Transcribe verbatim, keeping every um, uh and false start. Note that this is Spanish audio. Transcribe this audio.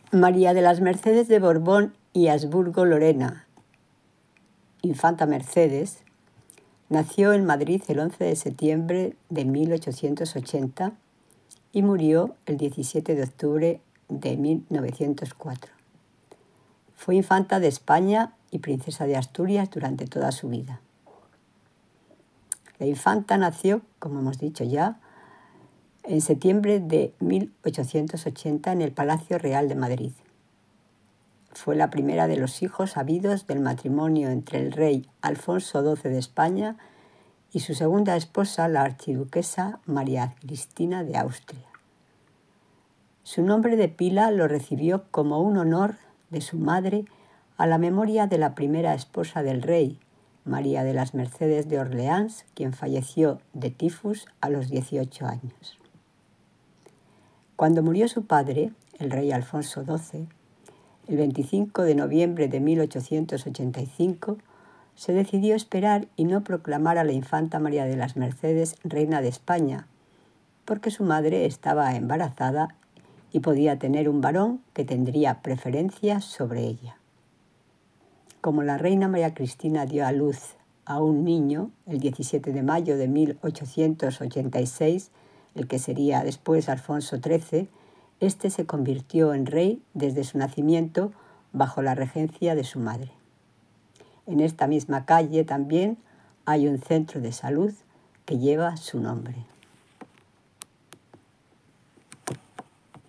María de las Mercedes de Borbón y Habsburgo-Lorena, infanta Mercedes, nació en Madrid el once de septiembre de mil ochocientos ochenta y murió el diecisiete de octubre de mil novecientos cuatro. Fue infanta de España y princesa de Asturias durante toda su vida. La infanta nació, como hemos dicho ya, en septiembre de mil ochocientos ochenta en el Palacio Real de Madrid. Fue la primera de los hijos habidos del matrimonio entre el rey Alfonso doce de España y su segunda esposa, la archiduquesa María Cristina de Austria. Su nombre de pila lo recibió como un honor de su madre a la memoria de la primera esposa del rey, María de las Mercedes de Orleans, quien falleció de tifus a los dieciocho años. Cuando murió su padre, el rey Alfonso doce, el veinticinco de noviembre de mil ochocientos ochenta y cinco, se decidió esperar y no proclamar a la infanta María de las Mercedes reina de España, porque su madre estaba embarazada y podía tener un varón que tendría preferencia sobre ella. Como la reina María Cristina dio a luz a un niño el diecisiete de mayo de mil ochocientos ochenta y seis, el que sería después Alfonso trece, este se convirtió en rey desde su nacimiento bajo la regencia de su madre. En esta misma calle también hay un centro de salud que lleva su nombre.